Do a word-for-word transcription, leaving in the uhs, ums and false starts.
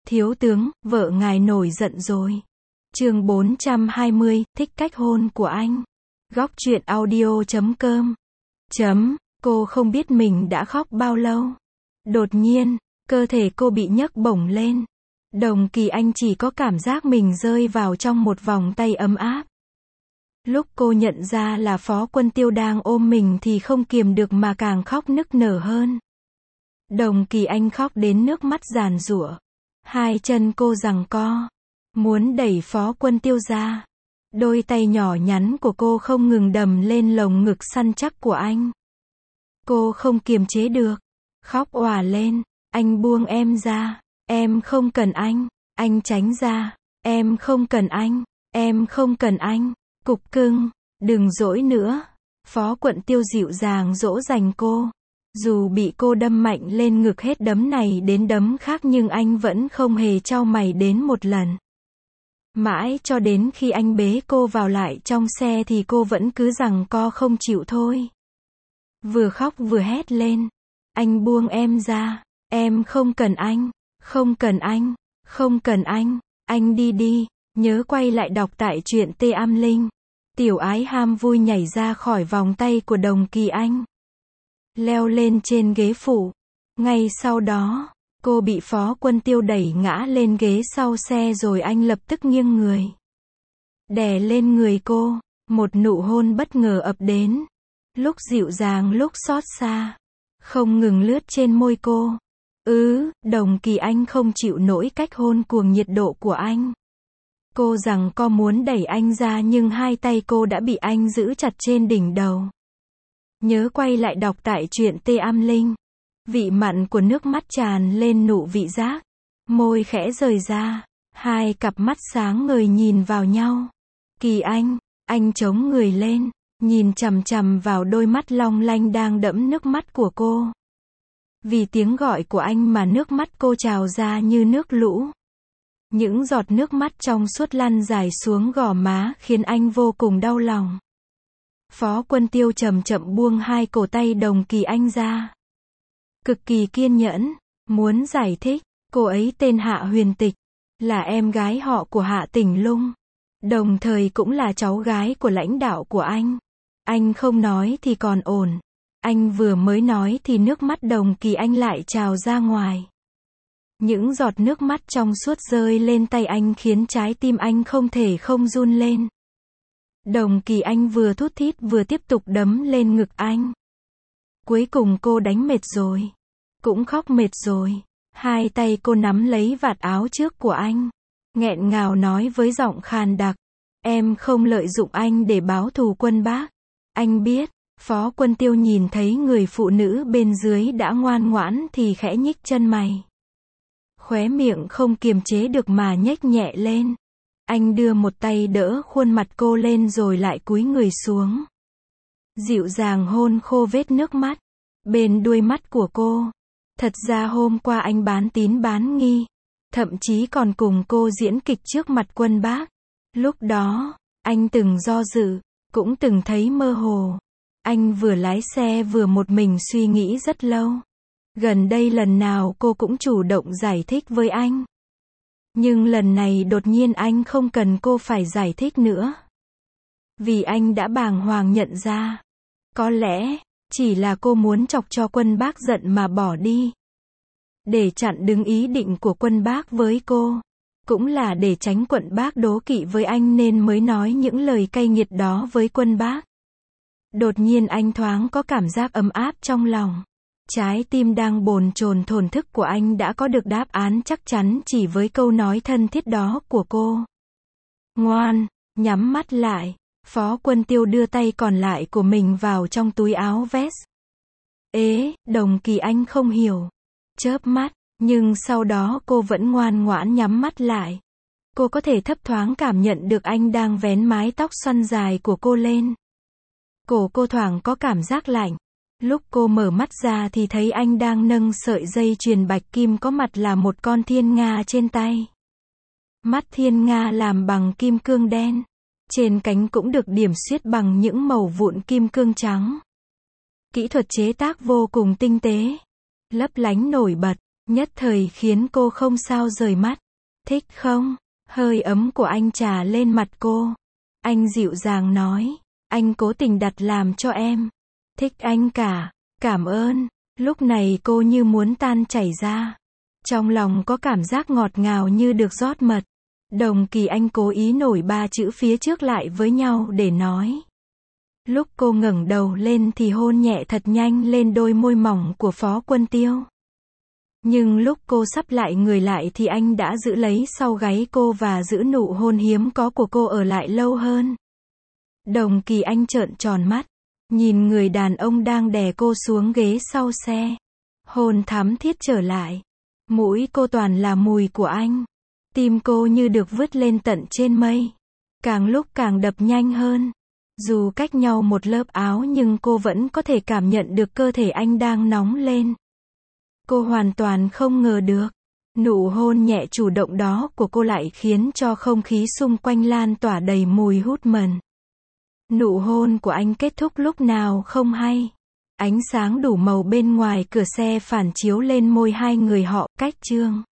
Thiếu tướng, vợ ngài nổi giận rồi. Chương bốn trăm hai mươi, thích cách hôn của anh. Góc truyện audio chấm com. Chấm, cô không biết mình đã khóc bao lâu. Đột nhiên, cơ thể cô bị nhấc bổng lên. Đồng Kỳ Anh chỉ có cảm giác mình rơi vào trong một vòng tay ấm áp. Lúc cô nhận ra là Phó Quân Tiêu đang ôm mình thì không kiềm được mà càng khóc nức nở hơn. Đồng Kỳ Anh khóc đến nước mắt giàn giụa. Hai chân cô giằng co, muốn đẩy Phó Quân Tiêu ra. Đôi tay nhỏ nhắn của cô không ngừng đầm lên lồng ngực săn chắc của anh. Cô không kiềm chế được, khóc òa lên. Anh buông em ra, em không cần anh, anh tránh ra, em không cần anh, em không cần anh, cục cưng, đừng dỗi nữa. Phó Quân Tiêu dịu dàng dỗ dành cô. Dù bị cô đâm mạnh lên ngực hết đấm này đến đấm khác nhưng anh vẫn không hề chau mày đến một lần. Mãi cho đến khi anh bế cô vào lại trong xe thì cô vẫn cứ giằng co không chịu thôi. Vừa khóc vừa hét lên. Anh buông em ra, em không cần anh, không cần anh, không cần anh, anh đi đi. Nhớ quay lại đọc tại truyện Tê Am Linh. Tiểu Ái ham vui nhảy ra khỏi vòng tay của Đồng Kỳ Anh. Leo lên trên ghế phụ. Ngay sau đó, cô bị Phó Quân Tiêu đẩy ngã lên ghế sau xe rồi anh lập tức nghiêng người. Đè lên người cô, một nụ hôn bất ngờ ập đến. Lúc dịu dàng lúc xót xa. Không ngừng lướt trên môi cô. Ừ, Đồng Kỳ Anh không chịu nổi cách hôn cuồng nhiệt độ của anh. Cô rằng co muốn đẩy anh ra nhưng hai tay cô đã bị anh giữ chặt trên đỉnh đầu. Nhớ quay lại đọc tại truyện Tê Am Linh. Vị mặn của nước mắt tràn lên nụ vị giác. Môi khẽ rời ra. Hai cặp mắt sáng ngời nhìn vào nhau. Kỳ Anh, anh chống người lên, nhìn chằm chằm vào đôi mắt long lanh đang đẫm nước mắt của cô. Vì tiếng gọi của anh mà nước mắt cô trào ra như nước lũ. Những giọt nước mắt trong suốt lăn dài xuống gò má khiến anh vô cùng đau lòng. Phó Quân Tiêu chậm chậm buông hai cổ tay Đồng Kỳ Anh ra. Cực kỳ kiên nhẫn, muốn giải thích, cô ấy tên Hạ Huyền Tịch, là em gái họ của Hạ Tỉnh Lung, đồng thời cũng là cháu gái của lãnh đạo của anh. Anh không nói thì còn ổn, anh vừa mới nói thì nước mắt Đồng Kỳ Anh lại trào ra ngoài. Những giọt nước mắt trong suốt rơi lên tay anh khiến trái tim anh không thể không run lên. Đồng Kỳ Anh vừa thút thít vừa tiếp tục đấm lên ngực anh. Cuối cùng cô đánh mệt rồi. Cũng khóc mệt rồi. Hai tay cô nắm lấy vạt áo trước của anh. Nghẹn ngào nói với giọng khàn đặc. Em không lợi dụng anh để báo thù Quân Bác. Anh biết. Phó Quân Tiêu nhìn thấy người phụ nữ bên dưới đã ngoan ngoãn thì khẽ nhích chân mày. Khóe miệng không kiềm chế được mà nhếch nhẹ lên. Anh đưa một tay đỡ khuôn mặt cô lên rồi lại cúi người xuống. Dịu dàng hôn khô vết nước mắt bên đuôi mắt của cô. Thật ra hôm qua anh bán tín bán nghi, thậm chí còn cùng cô diễn kịch trước mặt Quân Bác. Lúc đó, anh từng do dự, cũng từng thấy mơ hồ. Anh vừa lái xe vừa một mình suy nghĩ rất lâu. Gần đây lần nào cô cũng chủ động giải thích với anh. Nhưng lần này đột nhiên anh không cần cô phải giải thích nữa. Vì anh đã bàng hoàng nhận ra. Có lẽ, chỉ là cô muốn chọc cho Quân Bác giận mà bỏ đi. Để chặn đứng ý định của Quân Bác với cô. Cũng là để tránh Quân Bác đố kỵ với anh nên mới nói những lời cay nghiệt đó với Quân Bác. Đột nhiên anh thoáng có cảm giác ấm áp trong lòng. Trái tim đang bồn chồn thổn thức của anh đã có được đáp án chắc chắn chỉ với câu nói thân thiết đó của cô. Ngoan, nhắm mắt lại. Phó Quân Tiêu đưa tay còn lại của mình vào trong túi áo vest. Ế, Đồng Kỳ Anh không hiểu. Chớp mắt, nhưng sau đó cô vẫn ngoan ngoãn nhắm mắt lại. Cô có thể thấp thoáng cảm nhận được anh đang vén mái tóc xoăn dài của cô lên. Cổ cô thoảng có cảm giác lạnh. Lúc cô mở mắt ra thì thấy anh đang nâng sợi dây chuyền bạch kim có mặt là một con thiên nga trên tay. Mắt thiên nga làm bằng kim cương đen. Trên cánh cũng được điểm xuyết bằng những mẩu vụn kim cương trắng. Kỹ thuật chế tác vô cùng tinh tế, lấp lánh nổi bật. nhất thời khiến cô không sao rời mắt. Thích không? Hơi ấm của anh trà lên mặt cô. Anh dịu dàng nói, anh cố tình đặt làm cho em. Thích anh cả. Cảm ơn. Lúc này cô như muốn tan chảy ra. Trong lòng có cảm giác ngọt ngào như được rót mật. Đồng Kỳ Anh cố ý nổi ba chữ phía trước lại với nhau để nói. Lúc cô ngẩng đầu lên thì hôn nhẹ thật nhanh lên đôi môi mỏng của Phó Quân Tiêu. Nhưng lúc cô sắp lại người lại thì anh đã giữ lấy sau gáy cô và giữ nụ hôn hiếm có của cô ở lại lâu hơn. Đồng Kỳ Anh trợn tròn mắt, nhìn người đàn ông đang đè cô xuống ghế sau xe. Hôn thắm thiết trở lại. Mũi cô toàn là mùi của anh. Tim cô như được vứt lên tận trên mây. Càng lúc càng đập nhanh hơn. Dù cách nhau một lớp áo nhưng cô vẫn có thể cảm nhận được cơ thể anh đang nóng lên. Cô hoàn toàn không ngờ được. Nụ hôn nhẹ chủ động đó của cô lại khiến cho không khí xung quanh lan tỏa đầy mùi hút mần. Nụ hôn của anh kết thúc lúc nào không hay. Ánh sáng đủ màu bên ngoài cửa xe phản chiếu lên môi hai người họ, cách chương.